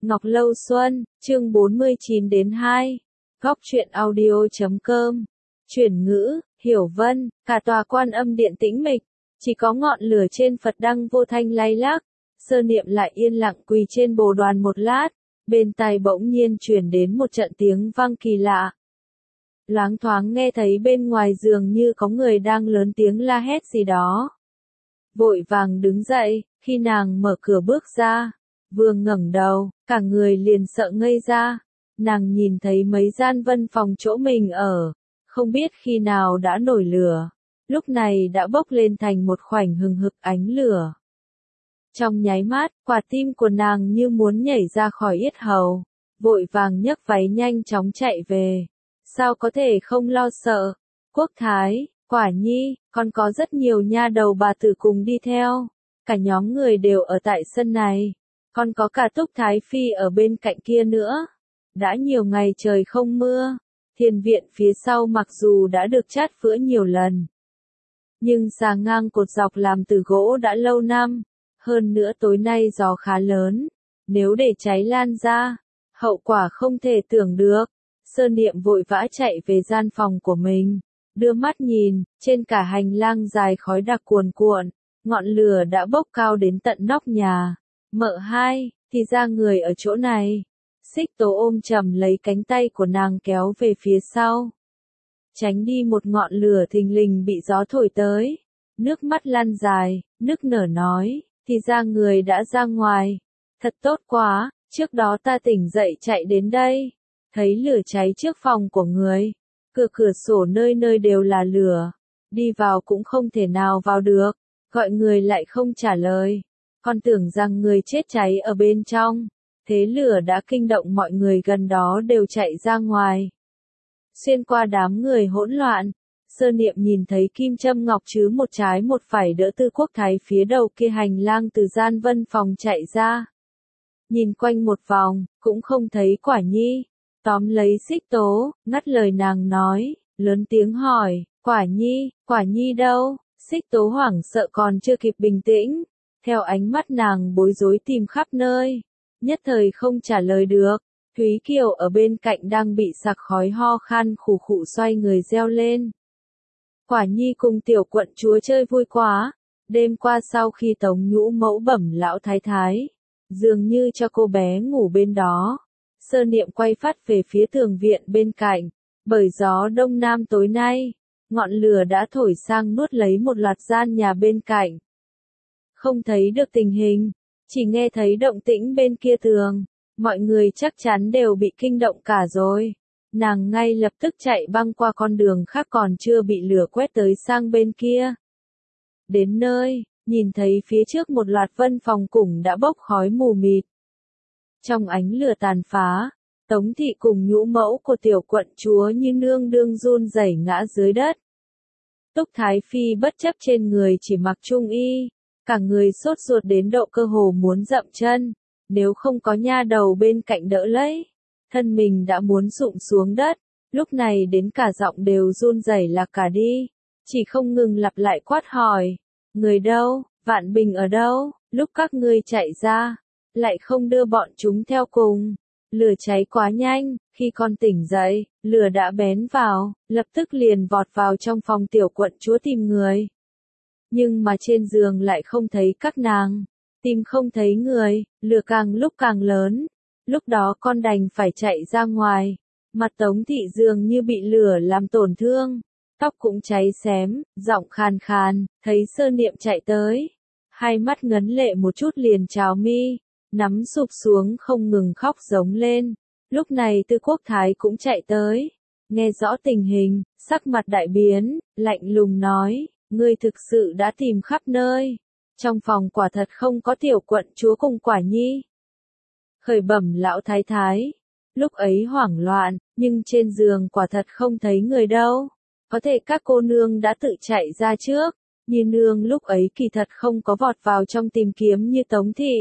Ngọc Lâu Xuân, chương 49-2. Góc truyện audio.com. Chuyển ngữ, Hiểu Vân, cả tòa Quan Âm điện tĩnh mịch, chỉ có ngọn lửa trên Phật đăng vô thanh lay lắc. Sơ Niệm lại yên lặng quỳ trên bồ đoàn một lát, bên tai bỗng nhiên truyền đến một trận tiếng vang kỳ lạ. Loáng thoáng nghe thấy bên ngoài dường như có người đang lớn tiếng la hét gì đó. Vội vàng đứng dậy, khi nàng mở cửa bước ra, vừa ngẩng đầu, cả người liền sợ ngây ra. Nàng nhìn thấy mấy gian văn phòng chỗ mình ở, không biết khi nào đã nổi lửa, lúc này đã bốc lên thành một khoảnh hừng hực ánh lửa. Trong nháy mắt, quả tim của nàng như muốn nhảy ra khỏi yết hầu, vội vàng nhấc váy nhanh chóng chạy về. Sao có thể không lo sợ? Quốc Thái, Quả Nhi, còn có rất nhiều nha đầu bà tử cùng đi theo. Cả nhóm người đều ở tại sân này. Còn có cả Túc Thái Phi ở bên cạnh kia nữa. Đã nhiều ngày trời không mưa. Thiền viện phía sau mặc dù đã được chát phữa nhiều lần, nhưng xà ngang cột dọc làm từ gỗ đã lâu năm. Hơn nữa tối nay gió khá lớn. Nếu để cháy lan ra, hậu quả không thể tưởng được. Sơ Niệm vội vã chạy về gian phòng của mình, đưa mắt nhìn, trên cả hành lang dài khói đặc cuồn cuộn, ngọn lửa đã bốc cao đến tận nóc nhà. Mợ hai, thì ra người ở chỗ này. Xích Tố ôm chầm lấy cánh tay của nàng kéo về phía sau, tránh đi một ngọn lửa thình lình bị gió thổi tới. Nước mắt lăn dài, nức nở nói, thì ra người đã ra ngoài. Thật tốt quá, trước đó ta tỉnh dậy chạy đến đây, thấy lửa cháy trước phòng của người, cửa sổ nơi nơi đều là lửa, đi vào cũng không thể nào vào được, gọi người lại không trả lời, còn tưởng rằng người chết cháy ở bên trong. Thế lửa đã kinh động mọi người gần đó đều chạy ra ngoài. Xuyên qua đám người hỗn loạn, Sơ Niệm nhìn thấy Kim Trâm Ngọc chứ một trái một phải đỡ Tư Quốc Thái phía đầu kia hành lang từ gian văn phòng chạy ra. Nhìn quanh một vòng, cũng không thấy Quả Nhi. Tóm lấy Xích Tố, ngắt lời nàng nói, lớn tiếng hỏi, Quả Nhi đâu? Xích Tố hoảng sợ còn chưa kịp bình tĩnh, theo ánh mắt nàng bối rối tìm khắp nơi, nhất thời không trả lời được. Thúy Kiều ở bên cạnh đang bị sặc khói ho khan khủ khụ xoay người reo lên. Quả Nhi cùng tiểu quận chúa chơi vui quá, đêm qua sau khi Tống Nhũ mẫu bẩm lão thái thái, dường như cho cô bé ngủ bên đó. Sơ Niệm quay phát về phía tường viện bên cạnh, bởi gió đông nam tối nay, ngọn lửa đã thổi sang nuốt lấy một loạt gian nhà bên cạnh. Không thấy được tình hình, chỉ nghe thấy động tĩnh bên kia tường, mọi người chắc chắn đều bị kinh động cả rồi. Nàng ngay lập tức chạy băng qua con đường khác còn chưa bị lửa quét tới sang bên kia. Đến nơi, nhìn thấy phía trước một loạt văn phòng cùng đã bốc khói mù mịt. Trong ánh lửa tàn phá, Tống thị cùng nhũ mẫu của tiểu quận chúa như nương đương run rẩy ngã dưới đất. Túc Thái Phi bất chấp trên người chỉ mặc trung y, cả người sốt ruột đến độ cơ hồ muốn dậm chân, nếu không có nha đầu bên cạnh đỡ lấy, thân mình đã muốn rụng xuống đất, lúc này đến cả giọng đều run rẩy lạc cả đi, chỉ không ngừng lặp lại quát hỏi, người đâu, Vạn Bình ở đâu, lúc các ngươi chạy ra, lại không đưa bọn chúng theo cùng. Lửa cháy quá nhanh, khi con tỉnh dậy, lửa đã bén vào, lập tức liền vọt vào trong phòng tiểu quận chúa tìm người. Nhưng mà trên giường lại không thấy các nàng, tìm không thấy người, lửa càng lúc càng lớn. Lúc đó con đành phải chạy ra ngoài, mặt Tống thị dường như bị lửa làm tổn thương, tóc cũng cháy xém, giọng khàn khàn, thấy Sơ Niệm chạy tới, hai mắt ngấn lệ một chút liền trào mi, nắm sụp xuống không ngừng khóc giống lên. Lúc này Tư Quốc Thái cũng chạy tới, nghe rõ tình hình, sắc mặt đại biến, lạnh lùng nói, ngươi thực sự đã tìm khắp nơi, trong phòng quả thật không có tiểu quận chúa cùng Quả Nhi. Khởi bẩm lão thái thái, lúc ấy hoảng loạn, nhưng trên giường quả thật không thấy người đâu, có thể các cô nương đã tự chạy ra trước, như nương lúc ấy kỳ thật không có vọt vào trong tìm kiếm như Tống thị,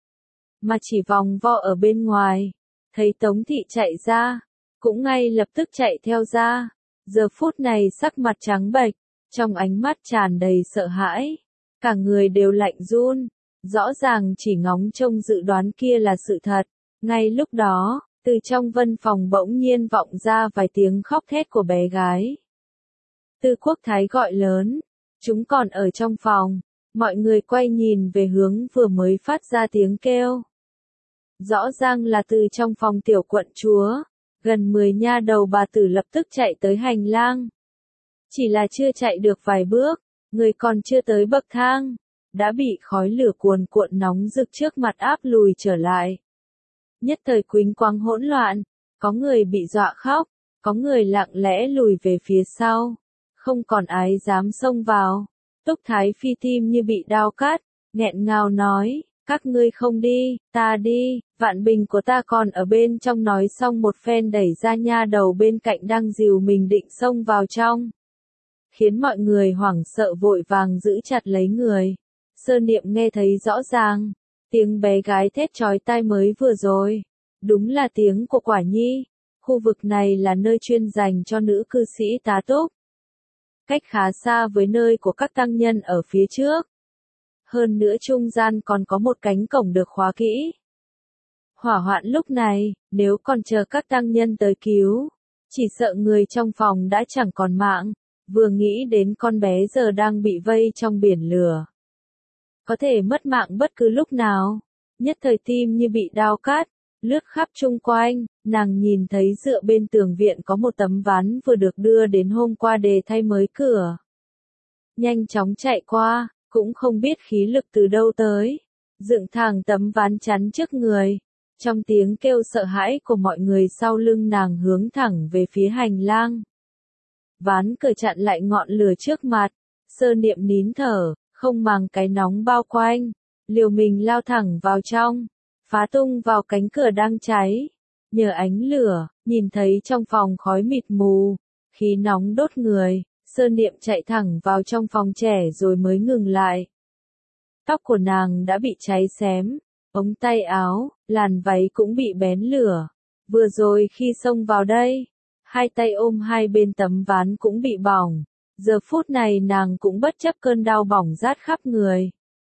mà chỉ vòng vo ở bên ngoài, thấy Tống thị chạy ra, cũng ngay lập tức chạy theo ra, giờ phút này sắc mặt trắng bệch, trong ánh mắt tràn đầy sợ hãi, cả người đều lạnh run, rõ ràng chỉ ngóng trông dự đoán kia là sự thật, Ngay lúc đó, từ trong văn phòng bỗng nhiên vọng ra vài tiếng khóc thét của bé gái. Tư Quốc Thái gọi lớn, chúng còn ở trong phòng, mọi người quay nhìn về hướng vừa mới phát ra tiếng kêu. Rõ ràng là từ trong phòng tiểu quận chúa, gần 10 nha đầu bà tử lập tức chạy tới hành lang. Chỉ là chưa chạy được vài bước, người còn chưa tới bậc thang, đã bị khói lửa cuồn cuộn nóng rực trước mặt áp lùi trở lại. Nhất thời quỳnh quáng hỗn loạn, có người bị dọa khóc, có người lặng lẽ lùi về phía sau, không còn ai dám xông vào. Túc Thái Phi tim như bị đao cắt, nghẹn ngào nói, các ngươi không đi, ta đi, Vạn Bình của ta còn ở bên trong, nói xong một phen đẩy ra nha đầu bên cạnh đang dìu mình định xông vào trong. Khiến mọi người hoảng sợ vội vàng giữ chặt lấy người. Sơ Niệm nghe thấy rõ ràng, tiếng bé gái thét chói tai mới vừa rồi, đúng là tiếng của Quả Nhi. Khu vực này là nơi chuyên dành cho nữ cư sĩ tá túc, cách khá xa với nơi của các tăng nhân ở phía trước. Hơn nữa trung gian còn có một cánh cổng được khóa kỹ. Hỏa hoạn lúc này, nếu còn chờ các tăng nhân tới cứu, chỉ sợ người trong phòng đã chẳng còn mạng. Vừa nghĩ đến con bé giờ đang bị vây trong biển lửa, có thể mất mạng bất cứ lúc nào, nhất thời tim như bị đao cắt, lướt khắp chung quanh. Nàng nhìn thấy dựa bên tường viện có một tấm ván vừa được đưa đến hôm qua để thay mới cửa. Nhanh chóng chạy qua, cũng không biết khí lực từ đâu tới, dựng thẳng tấm ván chắn trước người. Trong tiếng kêu sợ hãi của mọi người sau lưng nàng hướng thẳng về phía hành lang. Ván cờ chặn lại ngọn lửa trước mặt, Sơ Niệm nín thở, không màng cái nóng bao quanh, liều mình lao thẳng vào trong, phá tung vào cánh cửa đang cháy. Nhờ ánh lửa, nhìn thấy trong phòng khói mịt mù, khí nóng đốt người, Sơ Niệm chạy thẳng vào trong phòng trẻ rồi mới ngừng lại. Tóc của nàng đã bị cháy xém, ống tay áo, làn váy cũng bị bén lửa. Vừa rồi khi xông vào đây, hai tay ôm hai bên tấm ván cũng bị bỏng. Giờ phút này nàng cũng bất chấp cơn đau bỏng rát khắp người,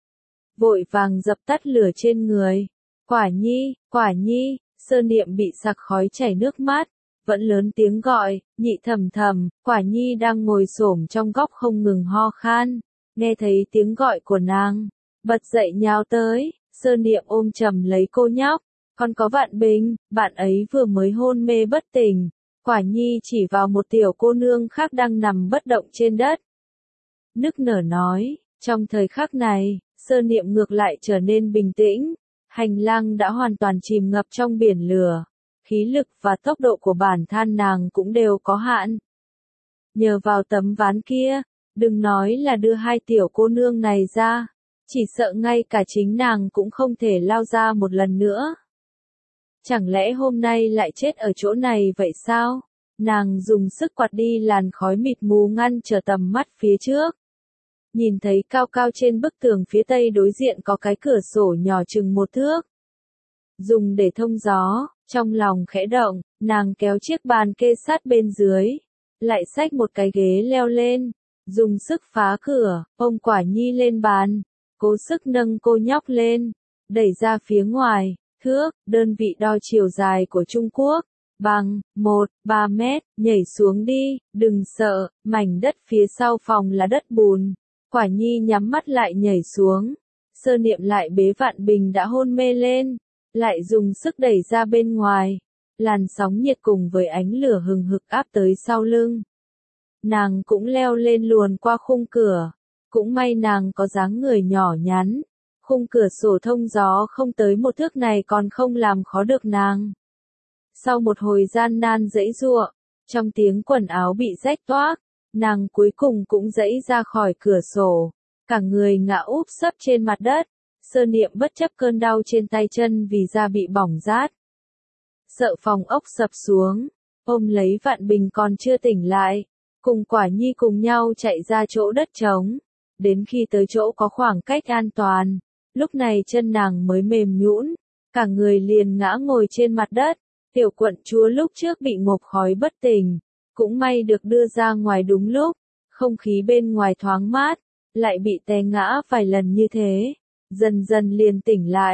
vội vàng dập tắt lửa trên người. Quả Nhi, Quả Nhi. Sơ Niệm bị sặc khói chảy nước mắt, vẫn lớn tiếng gọi, nhị thầm thầm. Quả Nhi đang ngồi xổm trong góc không ngừng ho khan, nghe thấy tiếng gọi của nàng, bật dậy nhào tới. Sơ Niệm ôm chầm lấy cô nhóc, còn có Vạn Bình, bạn ấy vừa mới hôn mê bất tỉnh. Quả Nhi chỉ vào một tiểu cô nương khác đang nằm bất động trên đất, nức nở nói. Trong thời khắc này, Sơ Niệm ngược lại trở nên bình tĩnh. Hành lang đã hoàn toàn chìm ngập trong biển lửa, khí lực và tốc độ của bản thân nàng cũng đều có hạn. Nhờ vào tấm ván kia, đừng nói là đưa hai tiểu cô nương này ra, chỉ sợ ngay cả chính nàng cũng không thể lao ra một lần nữa. Chẳng lẽ hôm nay lại chết ở chỗ này vậy sao? Nàng dùng sức quạt đi làn khói mịt mù ngăn trở tầm mắt phía trước. Nhìn thấy cao cao trên bức tường phía tây đối diện có cái cửa sổ nhỏ chừng 1 thước, dùng để thông gió. Trong lòng khẽ động, nàng kéo chiếc bàn kê sát bên dưới, lại xách một cái ghế leo lên, dùng sức phá cửa, ôm Quả Nhi lên bàn, cố sức nâng cô nhóc lên, đẩy ra phía ngoài. Thước, đơn vị đo chiều dài của Trung Quốc, bằng 3 mét, nhảy xuống đi, đừng sợ, mảnh đất phía sau phòng là đất bùn. Quả Nhi nhắm mắt lại nhảy xuống. Sơ Niệm lại bế Vạn Bình đã hôn mê lên, lại dùng sức đẩy ra bên ngoài. Làn sóng nhiệt cùng với ánh lửa hừng hực áp tới sau lưng. Nàng cũng leo lên luồn qua khung cửa. Cũng may nàng có dáng người nhỏ nhắn. Khung cửa sổ thông gió không tới 1 thước này còn không làm khó được nàng. Sau một hồi gian nan giãy giụa, trong tiếng quần áo bị rách toác, nàng cuối cùng cũng giãy ra khỏi cửa sổ, cả người ngã úp sấp trên mặt đất. Sơ Niệm bất chấp cơn đau trên tay chân vì da bị bỏng rát, sợ phòng ốc sập xuống, ôm lấy Vạn Bình còn chưa tỉnh lại, cùng Quả Nhi cùng nhau chạy ra chỗ đất trống. Đến khi tới chỗ có khoảng cách an toàn, lúc này chân nàng mới mềm nhũn, cả người liền ngã ngồi trên mặt đất. Tiểu quận chúa lúc trước bị ngộp khói bất tỉnh, cũng may được đưa ra ngoài đúng lúc, không khí bên ngoài thoáng mát, lại bị té ngã vài lần như thế, dần dần liền tỉnh lại.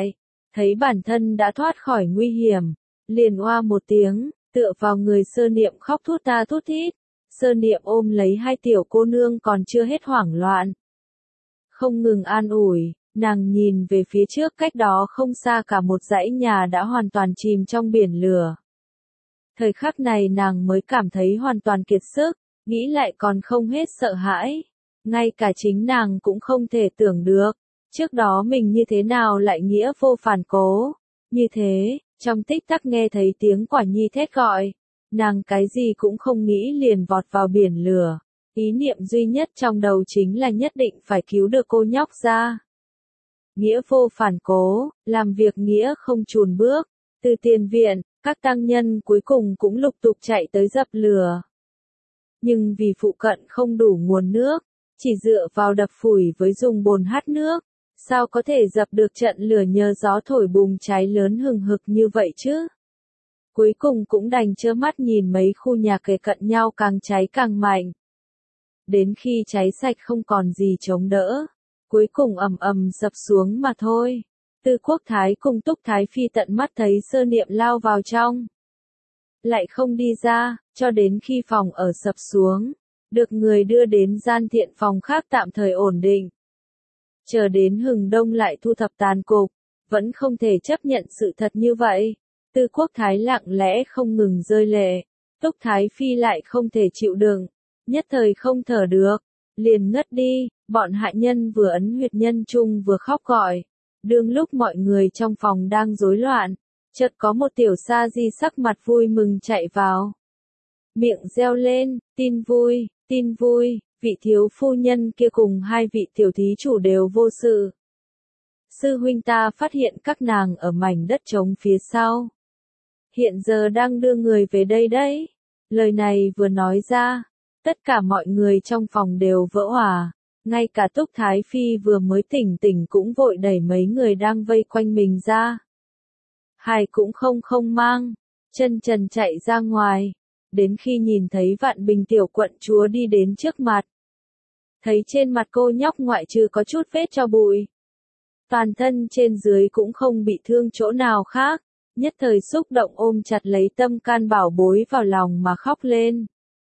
thấy bản thân đã thoát khỏi nguy hiểm, liền oa một tiếng, tựa vào người Sơ Niệm khóc thút ta thút thít. Sơ Niệm ôm lấy hai tiểu cô nương còn chưa hết hoảng loạn, không ngừng an ủi, nàng nhìn về phía trước cách đó không xa cả một dãy nhà đã hoàn toàn chìm trong biển lửa. Thời khắc này nàng mới cảm thấy hoàn toàn kiệt sức, nghĩ lại còn không hết sợ hãi. Ngay cả chính nàng cũng không thể tưởng được, trước đó mình như thế nào lại nghĩa vô phản cố. Như thế, trong tích tắc nghe thấy tiếng Quả Nhi thét gọi, nàng cái gì cũng không nghĩ liền vọt vào biển lửa. Ý niệm duy nhất trong đầu chính là nhất định phải cứu được cô nhóc ra. Nghĩa vô phản cố, làm việc nghĩa không chùn bước. Từ tiền viện, các tăng nhân cuối cùng cũng lục tục chạy tới dập lửa. Nhưng vì phụ cận không đủ nguồn nước, chỉ dựa vào đập phủi với dùng bồn hát nước, sao có thể dập được trận lửa nhờ gió thổi bùng cháy lớn hừng hực như vậy chứ? Cuối cùng cũng đành trơ mắt nhìn mấy khu nhà kề cận nhau càng cháy càng mạnh. Đến khi cháy sạch không còn gì chống đỡ, cuối cùng ầm ầm sập xuống mà thôi. Tư Quốc Thái cùng Túc Thái Phi tận mắt thấy Sơ Niệm lao vào trong, lại không đi ra, cho đến khi phòng ở sập xuống, được người đưa đến gian thiện phòng khác tạm thời ổn định. Chờ đến hừng đông lại thu thập tàn cục, vẫn không thể chấp nhận sự thật như vậy. Tư Quốc Thái lặng lẽ không ngừng rơi lệ, Túc Thái Phi lại không thể chịu đựng, nhất thời không thở được, liền ngất đi. Bọn hạ nhân vừa ấn huyệt nhân trung vừa khóc gọi. Đương lúc mọi người trong phòng đang rối loạn, chợt có một tiểu sa di sắc mặt vui mừng chạy vào. Miệng reo lên, tin vui, vị thiếu phu nhân kia cùng hai vị tiểu thí chủ đều vô sự. Sư huynh ta phát hiện các nàng ở mảnh đất trống phía sau. Hiện giờ đang đưa người về đây đấy. Lời này vừa nói ra, tất cả mọi người trong phòng đều vỡ òa. Ngay cả Túc Thái Phi vừa mới tỉnh cũng vội đẩy mấy người đang vây quanh mình ra. Hài cũng không mang, chân trần chạy ra ngoài, đến khi nhìn thấy Vạn Bình tiểu quận chúa đi đến trước mặt. Thấy trên mặt cô nhóc ngoại trừ có chút vết cho bụi, toàn thân trên dưới cũng không bị thương chỗ nào khác, nhất thời xúc động ôm chặt lấy tâm can bảo bối vào lòng mà khóc lên.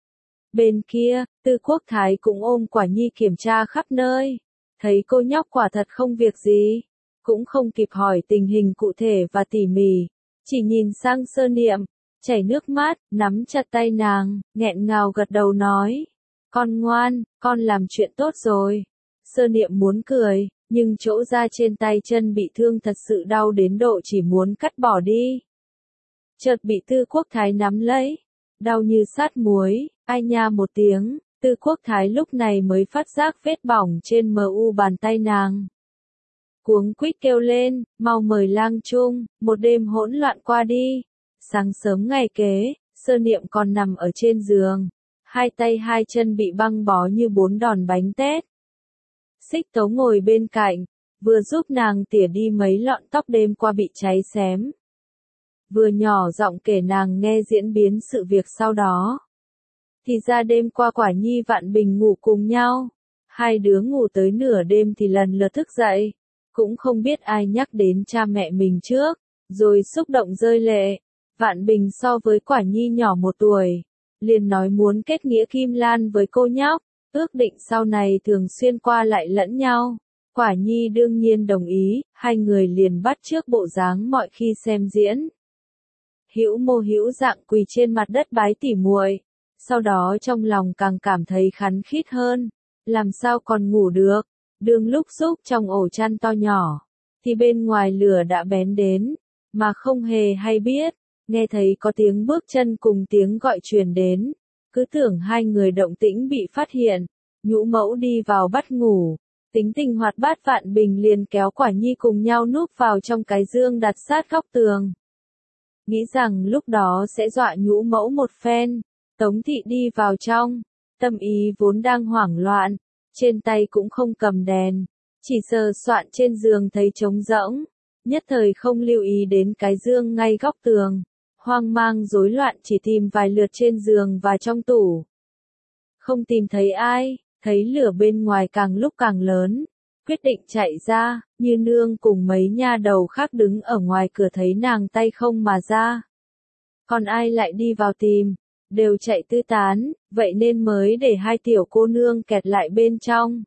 Bên kia, Tư Quốc Thái cũng ôm Quả Nhi kiểm tra khắp nơi, thấy cô nhóc quả thật không việc gì, cũng không kịp hỏi tình hình cụ thể và tỉ mỉ, chỉ nhìn sang Sơ Niệm, chảy nước mắt, nắm chặt tay nàng, nghẹn ngào gật đầu nói, con ngoan, con làm chuyện tốt rồi. Sơ Niệm muốn cười, nhưng chỗ da trên tay chân bị thương thật sự đau đến độ chỉ muốn cắt bỏ đi. Chợt bị Tư Quốc Thái nắm lấy, đau như sát muối, ai nha một tiếng, Tư Quốc Thái lúc này mới phát giác vết bỏng trên mu bàn tay nàng. Cuống quýt kêu lên, mau mời lang trung, một đêm hỗn loạn qua đi. Sáng sớm ngày kế, Sơ Niệm còn nằm ở trên giường, hai tay hai chân bị băng bó như 4 đòn bánh tét. Xích Tấu ngồi bên cạnh, vừa giúp nàng tỉa đi mấy lọn tóc đêm qua bị cháy xém, vừa nhỏ giọng kể nàng nghe diễn biến sự việc sau đó. Thì ra đêm qua Quả Nhi Vạn Bình ngủ cùng nhau, hai đứa ngủ tới nửa đêm thì lần lượt thức dậy, cũng không biết ai nhắc đến cha mẹ mình trước, rồi xúc động rơi lệ. Vạn Bình so với Quả Nhi nhỏ 1 tuổi, liền nói muốn kết nghĩa Kim Lan với cô nhóc, ước định sau này thường xuyên qua lại lẫn nhau. Quả Nhi đương nhiên đồng ý, hai người liền bắt chước bộ dáng mọi khi xem diễn. Hữu mô hữu dạng quỳ trên mặt đất bái tỉ muội, sau đó trong lòng càng cảm thấy khắn khít hơn, làm sao còn ngủ được. Đương lúc xúc trong ổ chăn to nhỏ, thì bên ngoài lửa đã bén đến, mà không hề hay biết, nghe thấy có tiếng bước chân cùng tiếng gọi truyền đến, cứ tưởng hai người động tĩnh bị phát hiện, Nhũ mẫu đi vào bắt ngủ, tính tình hoạt bát Vạn Bình liền kéo Quả Nhi cùng nhau núp vào trong cái giường đặt sát góc tường. Nghĩ rằng lúc đó sẽ dọa Nhũ mẫu một phen, Tống thị đi vào trong, tâm ý vốn đang hoảng loạn, trên tay cũng không cầm đèn, chỉ sờ soạn trên giường thấy trống rỗng, nhất thời không lưu ý đến cái giường ngay góc tường, hoang mang rối loạn chỉ tìm vài lượt trên giường và trong tủ. Không tìm thấy ai, thấy lửa bên ngoài càng lúc càng lớn, quyết định chạy ra, Như Nương cùng mấy nha đầu khác đứng ở ngoài cửa thấy nàng tay không mà ra. Còn ai lại đi vào tìm, đều chạy tứ tán, vậy nên mới để hai tiểu cô nương kẹt lại bên trong.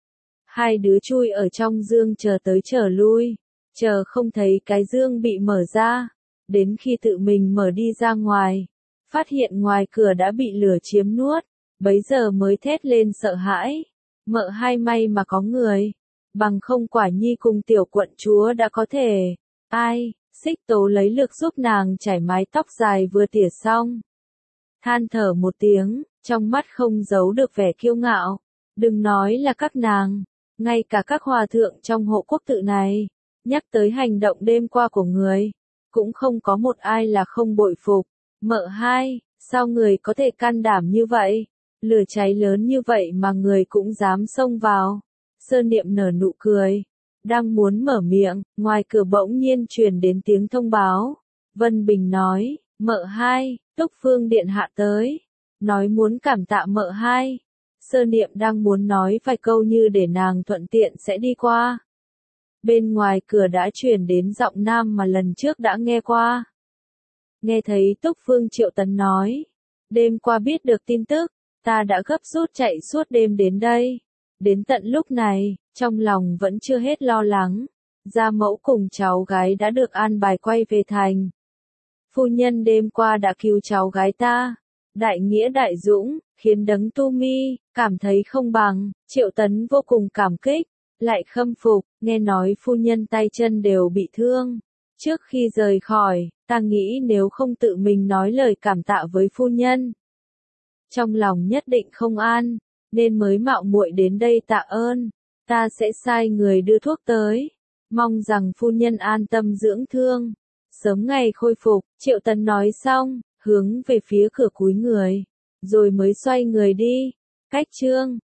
Hai đứa chui ở trong giường chờ tới chờ lui, chờ không thấy cái giường bị mở ra, đến khi tự mình mở đi ra ngoài, phát hiện ngoài cửa đã bị lửa chiếm nuốt, bấy giờ mới thét lên sợ hãi. Mợ hai may mà có người, bằng không quả nhi cùng tiểu quận chúa đã có thể. Ai, Xích Tố lấy lực giúp nàng chải mái tóc dài vừa tỉa xong. Than thở một tiếng, trong mắt không giấu được vẻ kiêu ngạo. Đừng nói là các nàng, ngay cả các hòa thượng trong hộ quốc tự này, nhắc tới hành động đêm qua của người, cũng không có một ai là không bội phục. Mợ hai, sao người có thể can đảm như vậy? Lửa cháy lớn như vậy mà người cũng dám xông vào. Sơn Niệm nở nụ cười, đang muốn mở miệng, ngoài cửa bỗng nhiên truyền đến tiếng thông báo. Vân Bình nói, mợ hai, Túc Phương điện hạ tới, nói muốn cảm tạ mợ hai. Sơn Niệm đang muốn nói vài câu như để nàng thuận tiện sẽ đi qua. Bên ngoài cửa đã truyền đến giọng nam mà lần trước đã nghe qua. Nghe thấy Túc Phương Triệu Tấn nói, đêm qua biết được tin tức, ta đã gấp rút chạy suốt đêm đến đây. Đến tận lúc này, trong lòng vẫn chưa hết lo lắng. Gia mẫu cùng cháu gái đã được an bài quay về thành. Phu nhân đêm qua đã cứu cháu gái ta. Đại nghĩa đại dũng, khiến Đấng Tu Mi cảm thấy không bằng. Triệu Tấn vô cùng cảm kích, lại khâm phục, nghe nói phu nhân tay chân đều bị thương. Trước khi rời khỏi, ta nghĩ nếu không tự mình nói lời cảm tạ với phu nhân, trong lòng nhất định không an, nên mới mạo muội đến đây tạ ơn. Ta sẽ sai người đưa thuốc tới, mong rằng phu nhân an tâm dưỡng thương, sớm ngày khôi phục. Triệu Tấn nói xong, hướng về phía cửa cúi người, rồi mới xoay người đi. Cách chương